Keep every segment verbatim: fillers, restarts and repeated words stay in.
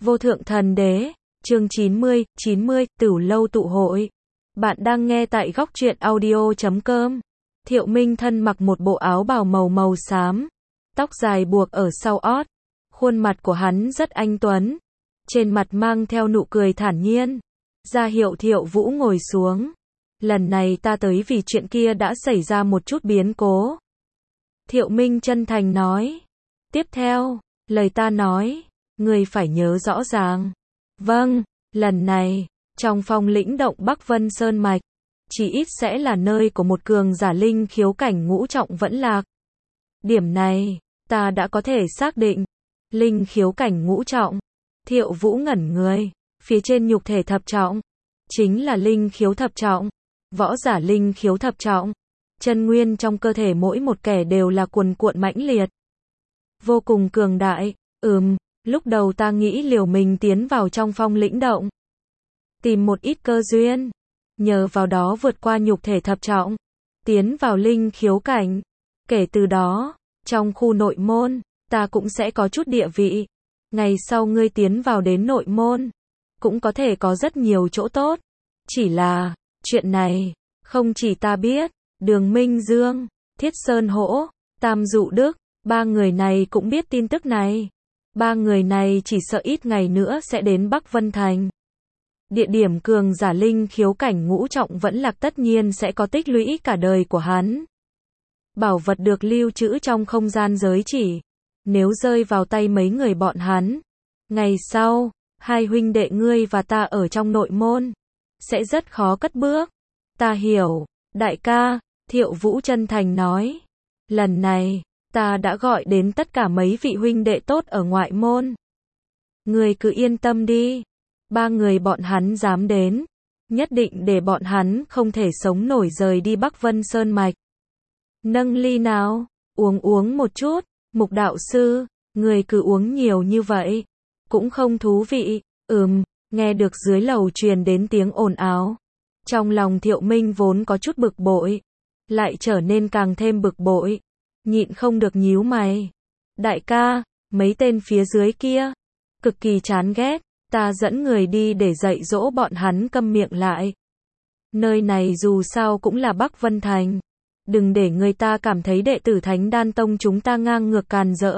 Vô thượng thần đế, chương chín mươi, chín mươi, Tửu lâu tụ hội. Bạn đang nghe tại góc truyện audio chấm com. Thiệu Minh thân mặc một bộ áo bào màu màu xám, tóc dài buộc ở sau ót, khuôn mặt của hắn rất anh tuấn, trên mặt mang theo nụ cười thản nhiên, ra hiệu Thiệu Vũ ngồi xuống. Lần này ta tới vì chuyện kia đã xảy ra một chút biến cố. Thiệu Minh chân thành nói. Tiếp theo, lời ta nói, ngươi phải nhớ rõ ràng. Vâng, lần này, trong phong lĩnh động Bắc Vân Sơn Mạch, chỉ ít sẽ là nơi của một cường giả linh khiếu cảnh ngũ trọng vẫn lạc. Điểm này, ta đã có thể xác định. Linh khiếu cảnh ngũ trọng. Thiệu Vũ ngẩn người, phía trên nhục thể thập trọng, chính là linh khiếu thập trọng. Võ giả linh khiếu thập trọng, chân nguyên trong cơ thể mỗi một kẻ đều là cuồn cuộn mãnh liệt, vô cùng cường đại. Ừm, lúc đầu ta nghĩ liều mình tiến vào trong phong lĩnh động, tìm một ít cơ duyên, nhờ vào đó vượt qua nhục thể thập trọng, tiến vào linh khiếu cảnh. Kể từ đó, trong khu nội môn, ta cũng sẽ có chút địa vị. Ngày sau ngươi tiến vào đến nội môn, cũng có thể có rất nhiều chỗ tốt. Chỉ là, chuyện này, không chỉ ta biết, Đường Minh Dương, Thiết Sơn Hỗ, Tam Dụ Đức, ba người này cũng biết tin tức này. Ba người này chỉ sợ ít ngày nữa sẽ đến Bắc Vân Thành. Địa điểm cường giả linh khiếu cảnh ngũ trọng vẫn lạc tất nhiên sẽ có tích lũy cả đời của hắn. Bảo vật được lưu trữ trong không gian giới chỉ, nếu rơi vào tay mấy người bọn hắn, ngày sau, hai huynh đệ ngươi và ta ở trong nội môn, sẽ rất khó cất bước. Ta hiểu, đại ca, Thiệu Vũ chân thành nói. Lần này, ta đã gọi đến tất cả mấy vị huynh đệ tốt ở ngoại môn. Người cứ yên tâm đi. Ba người bọn hắn dám đến, nhất định để bọn hắn không thể sống nổi rời đi Bắc Vân Sơn Mạch. Nâng ly nào, uống uống một chút. Mục đạo sư, người cứ uống nhiều như vậy, cũng không thú vị. Ừm, nghe được dưới lầu truyền đến tiếng ồn ào. Trong lòng Thiệu Minh vốn có chút bực bội, lại trở nên càng thêm bực bội, nhịn không được nhíu mày. Đại ca, mấy tên phía dưới kia, cực kỳ chán ghét, ta dẫn người đi để dạy dỗ bọn hắn câm miệng lại. Nơi này dù sao cũng là Bắc Vân Thành, đừng để người ta cảm thấy đệ tử Thánh Đan Tông chúng ta ngang ngược càn rỡ.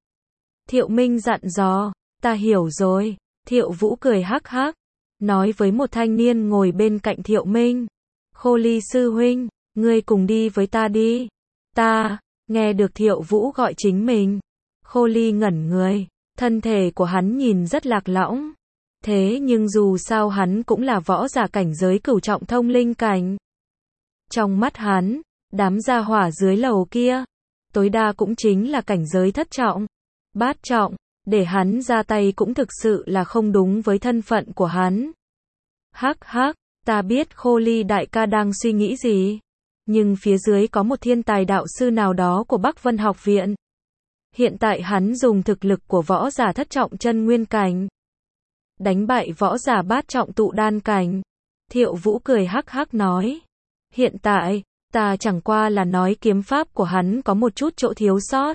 Thiệu Minh dặn dò, ta hiểu rồi. Thiệu Vũ cười hắc hắc, nói với một thanh niên ngồi bên cạnh Thiệu Minh. Khô Ly sư huynh, ngươi cùng đi với ta đi. Ta, nghe được Thiệu Vũ gọi chính mình. Khô Ly ngẩn người, thân thể của hắn nhìn rất lạc lõng. Thế nhưng dù sao hắn cũng là võ giả cảnh giới cửu trọng thông linh cảnh. Trong mắt hắn, đám gia hỏa dưới lầu kia, tối đa cũng chính là cảnh giới thất trọng, bát trọng. Để hắn ra tay cũng thực sự là không đúng với thân phận của hắn. Hắc hắc, ta biết Khô Ly đại ca đang suy nghĩ gì. Nhưng phía dưới có một thiên tài đạo sư nào đó của Bắc Vân học viện. Hiện tại hắn dùng thực lực của võ giả thất trọng chân nguyên cảnh, đánh bại võ giả bát trọng tụ đan cảnh. Thiệu Vũ cười hắc hắc nói. Hiện tại, ta chẳng qua là nói kiếm pháp của hắn có một chút chỗ thiếu sót.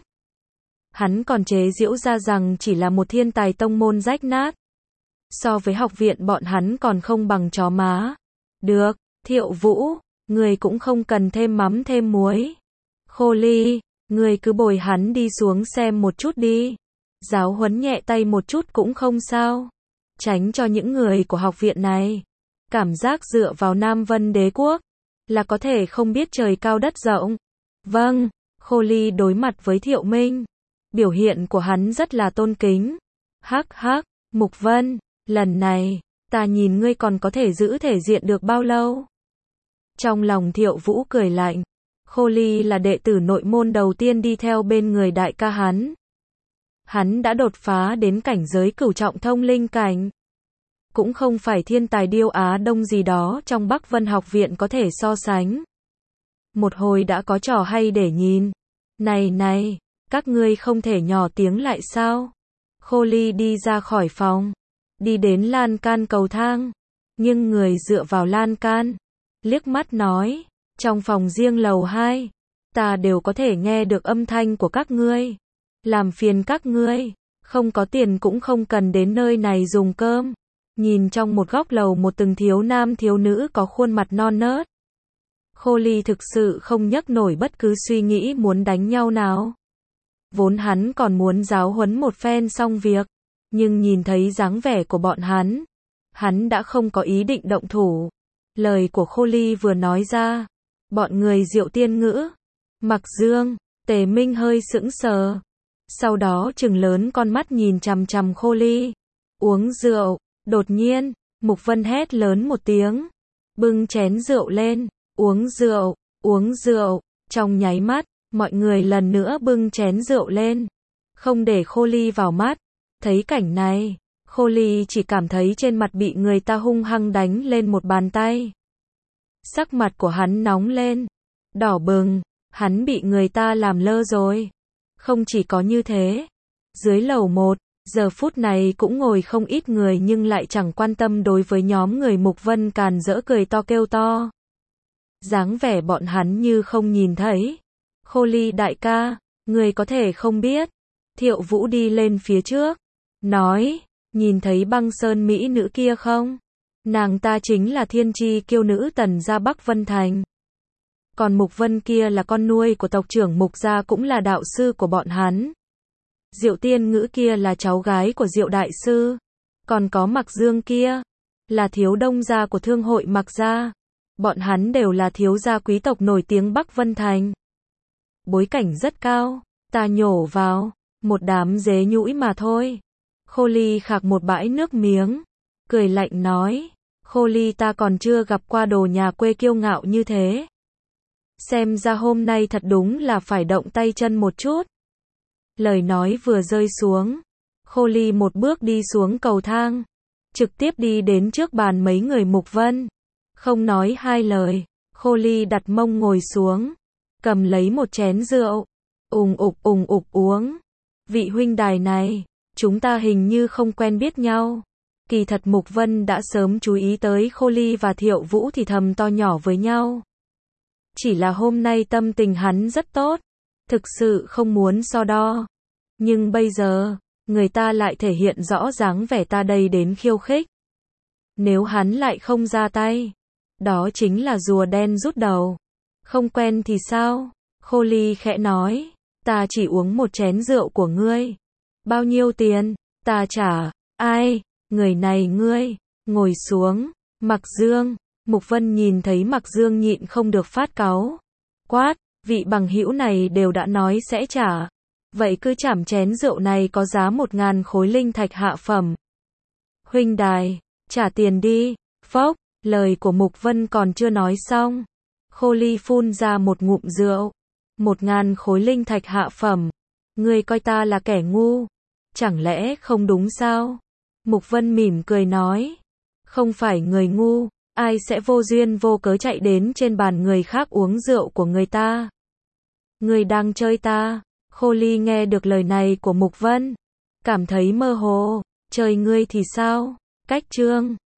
Hắn còn chế giễu ra rằng chỉ là một thiên tài tông môn rách nát. So với học viện bọn hắn còn không bằng chó má. Được, Thiệu Vũ, người cũng không cần thêm mắm thêm muối. Khô Ly, người cứ bồi hắn đi xuống xem một chút đi. Giáo huấn nhẹ tay một chút cũng không sao. Tránh cho những người của học viện này cảm giác dựa vào Nam Vân Đế quốc là có thể không biết trời cao đất rộng. Vâng, Khô Ly đối mặt với Thiệu Minh, biểu hiện của hắn rất là tôn kính. Hắc hắc, Mục Vân, lần này, ta nhìn ngươi còn có thể giữ thể diện được bao lâu. Trong lòng Thiệu Vũ cười lạnh. Khô Ly là đệ tử nội môn đầu tiên đi theo bên người đại ca hắn. Hắn đã đột phá đến cảnh giới cửu trọng thông linh cảnh. Cũng không phải thiên tài điêu Á Đông gì đó trong Bắc Vân học viện có thể so sánh. Một hồi đã có trò hay để nhìn. Này này, các ngươi không thể nhỏ tiếng lại sao? Khô Ly đi ra khỏi phòng, đi đến lan can cầu thang, nhưng người dựa vào lan can, liếc mắt nói, trong phòng riêng lầu hai, ta đều có thể nghe được âm thanh của các ngươi. Làm phiền các ngươi, Không có tiền cũng không cần đến nơi này dùng cơm. Nhìn trong một góc lầu một từng thiếu nam thiếu nữ có khuôn mặt non nớt. Khô Ly thực sự không nhấc nổi bất cứ suy nghĩ muốn đánh nhau nào. Vốn hắn còn muốn giáo huấn một phen xong việc, nhưng nhìn thấy dáng vẻ của bọn hắn, hắn đã không có ý định động thủ. Lời của Khô Ly vừa nói ra, bọn người Diệu Tiên Ngữ, Mặc Dương, Tề Minh hơi sững sờ. Sau đó trừng lớn con mắt nhìn chằm chằm Khô Ly. Uống rượu, đột nhiên, Mục Vân hét lớn một tiếng. Bưng chén rượu lên, uống rượu, uống rượu. Trong nháy mắt, mọi người lần nữa bưng chén rượu lên. Không để Khô Ly vào mắt. Thấy cảnh này, Khô Ly chỉ cảm thấy trên mặt bị người ta hung hăng đánh lên một bàn tay. Sắc mặt của hắn nóng lên, đỏ bừng, hắn bị người ta làm lơ rồi. Không chỉ có như thế, dưới lầu một, giờ phút này cũng ngồi không ít người nhưng lại chẳng quan tâm đối với nhóm người Mục Vân càn rỡ cười to kêu to. Dáng vẻ bọn hắn như không nhìn thấy. Khô Ly đại ca, người có thể không biết. Thiệu Vũ đi lên phía trước, nói, nhìn thấy Băng Sơn mỹ nữ kia không? Nàng ta chính là thiên chi kiêu nữ Tần gia Bắc Vân Thành. Còn Mục Vân kia là con nuôi của tộc trưởng Mục gia cũng là đạo sư của bọn hắn. Diệu Tiên Ngữ kia là cháu gái của Diệu đại sư. Còn có Mặc Dương kia, là thiếu đông gia của thương hội Mặc gia. Bọn hắn đều là thiếu gia quý tộc nổi tiếng Bắc Vân Thành. Bối cảnh rất cao, ta nhổ vào, một đám dế nhũi mà thôi. Khô Ly khạc một bãi nước miếng, cười lạnh nói, Khô Ly ta còn chưa gặp qua đồ nhà quê kiêu ngạo như thế. Xem ra hôm nay thật đúng là phải động tay chân một chút. Lời nói vừa rơi xuống, Khô Ly một bước đi xuống cầu thang, trực tiếp đi đến trước bàn mấy người Mục Vân. Không nói hai lời, Khô Ly đặt mông ngồi xuống, cầm lấy một chén rượu, ùng ục ùng ục uống. Vị huynh đài này, chúng ta hình như không quen biết nhau. Kỳ thật Mục Vân đã sớm chú ý tới Khô Ly và Thiệu Vũ thì thầm to nhỏ với nhau. Chỉ là hôm nay tâm tình hắn rất tốt, thực sự không muốn so đo. Nhưng bây giờ, người ta lại thể hiện rõ dáng vẻ ta đây đến khiêu khích. Nếu hắn lại không ra tay, đó chính là rùa đen rút đầu. Không quen thì sao? Khô Ly khẽ nói, ta chỉ uống một chén rượu của ngươi. Bao nhiêu tiền? Ta trả. Ai? Người này ngươi. Ngồi xuống. Mặc Dương. Mục Vân nhìn thấy Mặc Dương nhịn không được phát cáu. Quát, vị bằng hữu này đều đã nói sẽ trả. Vậy cứ chảm chén rượu này có giá một ngàn khối linh thạch hạ phẩm. Huynh đài, trả tiền đi. Phốc, lời của Mục Vân còn chưa nói xong. Khô Ly phun ra một ngụm rượu. Một ngàn khối linh thạch hạ phẩm. Ngươi coi ta là kẻ ngu. Chẳng lẽ không đúng sao? Mục Vân mỉm cười nói. Không phải người ngu, ai sẽ vô duyên vô cớ chạy đến trên bàn người khác uống rượu của người ta. Ngươi đang chơi ta. Khô Ly nghe được lời này của Mục Vân, cảm thấy mơ hồ. Chơi ngươi thì sao? Cách chương